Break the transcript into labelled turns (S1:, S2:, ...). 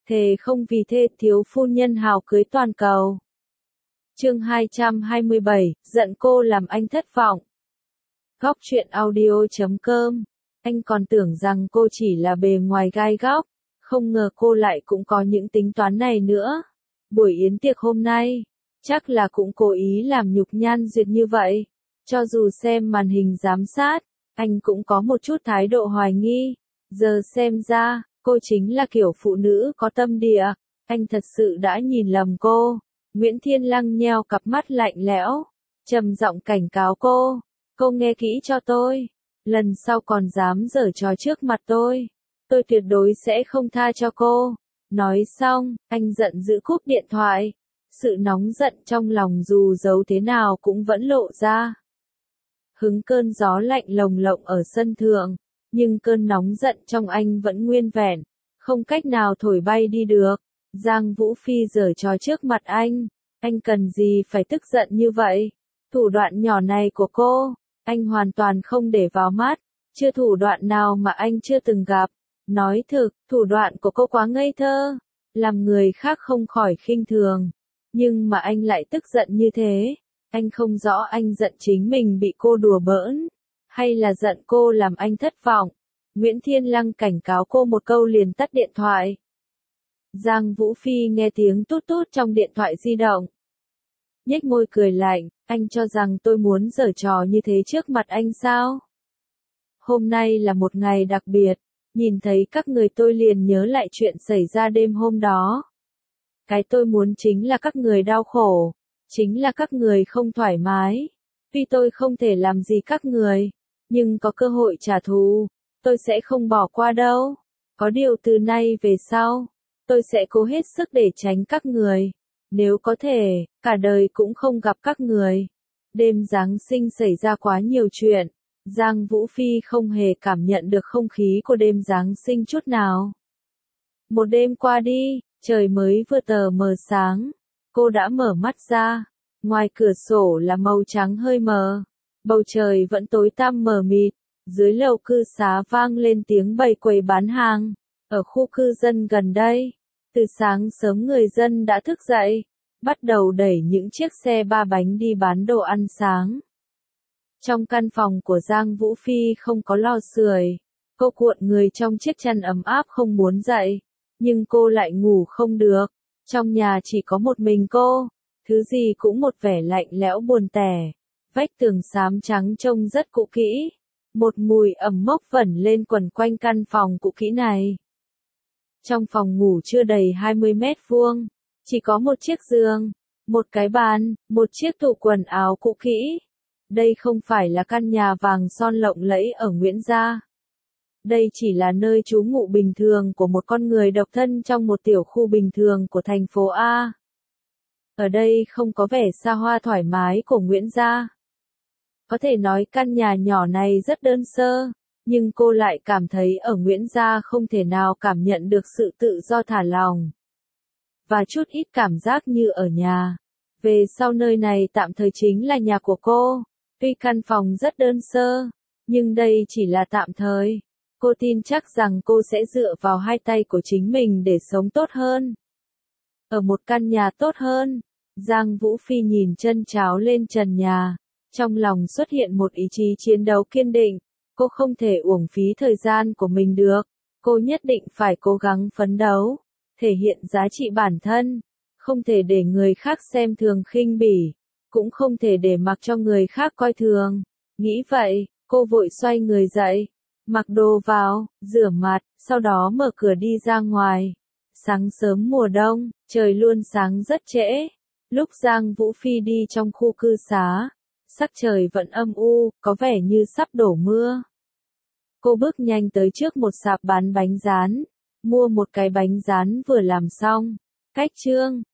S1: thề không vì thê thiếu phu nhân hào cưới toàn cầu. Chương 227, giận cô làm anh thất vọng. Góc truyện audio.com. Anh còn tưởng rằng cô chỉ là bề ngoài gai góc, không ngờ cô lại cũng có những tính toán này nữa. Buổi yến tiệc hôm nay, chắc là cũng cố ý làm nhục Nhan Duyệt như vậy. Cho dù xem màn hình giám sát, anh cũng có một chút thái độ hoài nghi. Giờ xem ra, cô chính là kiểu phụ nữ có tâm địa. Anh thật sự đã nhìn lầm cô. Nguyễn Thiên Lăng nheo cặp mắt lạnh lẽo, trầm giọng cảnh cáo cô. Cô nghe kỹ cho tôi. Lần sau còn dám giở trò trước mặt tôi tuyệt đối sẽ không tha cho cô. Nói xong, anh giận dữ cúp điện thoại. Sự nóng giận trong lòng dù giấu thế nào cũng vẫn lộ ra. Hứng cơn gió lạnh lồng lộng ở sân thượng, nhưng cơn nóng giận trong anh vẫn nguyên vẹn, không cách nào thổi bay đi được. Giang Vũ Phi giở trò trước mặt anh cần gì phải tức giận như vậy? Thủ đoạn nhỏ này của cô, anh hoàn toàn không để vào mắt, chưa thủ đoạn nào mà anh chưa từng gặp. Nói thực, thủ đoạn của cô quá ngây thơ, làm người khác không khỏi khinh thường. Nhưng mà anh lại tức giận như thế, anh không rõ anh giận chính mình bị cô đùa bỡn, hay là giận cô làm anh thất vọng. Nguyễn Thiên Lăng cảnh cáo cô một câu liền tắt điện thoại. Giang Vũ Phi nghe tiếng tút tút trong điện thoại di động. Nhếch môi cười lạnh, anh cho rằng tôi muốn giở trò như thế trước mặt anh sao? Hôm nay là một ngày đặc biệt, nhìn thấy các người tôi liền nhớ lại chuyện xảy ra đêm hôm đó. Cái tôi muốn chính là các người đau khổ, chính là các người không thoải mái. Tuy tôi không thể làm gì các người, nhưng có cơ hội trả thù, tôi sẽ không bỏ qua đâu. Có điều từ nay về sau, tôi sẽ cố hết sức để tránh các người. Nếu có thể, cả đời cũng không gặp các người. Đêm Giáng sinh xảy ra quá nhiều chuyện. Giang Vũ Phi không hề cảm nhận được không khí của đêm Giáng sinh chút nào. Một đêm qua đi, trời mới vừa tờ mờ sáng. Cô đã mở mắt ra. Ngoài cửa sổ là màu trắng hơi mờ. Bầu trời vẫn tối tăm mờ mịt. Dưới lầu cư xá vang lên tiếng bày quầy bán hàng. Ở khu cư dân gần đây, từ sáng sớm người dân đã thức dậy, bắt đầu đẩy những chiếc xe ba bánh đi bán đồ ăn sáng. Trong căn phòng của Giang Vũ Phi không có lò sưởi, cô cuộn người trong chiếc chăn ấm áp không muốn dậy, nhưng cô lại ngủ không được. Trong nhà chỉ có một mình cô, thứ gì cũng một vẻ lạnh lẽo buồn tẻ, vách tường xám trắng trông rất cũ kỹ, một mùi ẩm mốc vẩn lên quẩn quanh căn phòng cũ kỹ này. Trong phòng ngủ chưa đầy 20 mét vuông, chỉ có một chiếc giường, một cái bàn, một chiếc tủ quần áo cũ kỹ. Đây không phải là căn nhà vàng son lộng lẫy ở Nguyễn Gia. Đây chỉ là nơi trú ngụ bình thường của một con người độc thân trong một tiểu khu bình thường của thành phố A. Ở đây không có vẻ xa hoa thoải mái của Nguyễn Gia. Có thể nói căn nhà nhỏ này rất đơn sơ, nhưng cô lại cảm thấy ở Nguyễn Gia không thể nào cảm nhận được sự tự do thả lỏng. Và chút ít cảm giác như ở nhà. Về sau nơi này tạm thời chính là nhà của cô. Tuy căn phòng rất đơn sơ, nhưng đây chỉ là tạm thời. Cô tin chắc rằng cô sẽ dựa vào hai tay của chính mình để sống tốt hơn. Ở một căn nhà tốt hơn, Giang Vũ Phi nhìn chân cháo lên trần nhà. Trong lòng xuất hiện một ý chí chiến đấu kiên định. Cô không thể uổng phí thời gian của mình được. Cô nhất định phải cố gắng phấn đấu, thể hiện giá trị bản thân. Không thể để người khác xem thường khinh bỉ, cũng không thể để mặc cho người khác coi thường. Nghĩ vậy, cô vội xoay người dậy, mặc đồ vào, rửa mặt, sau đó mở cửa đi ra ngoài. Sáng sớm mùa đông, trời luôn sáng rất trễ. Lúc Giang Vũ Phi đi trong khu cư xá, sắc trời vẫn âm u, có vẻ như sắp đổ mưa. Cô bước nhanh tới trước một sạp bán bánh rán, mua một cái bánh rán vừa làm xong. Cách trương,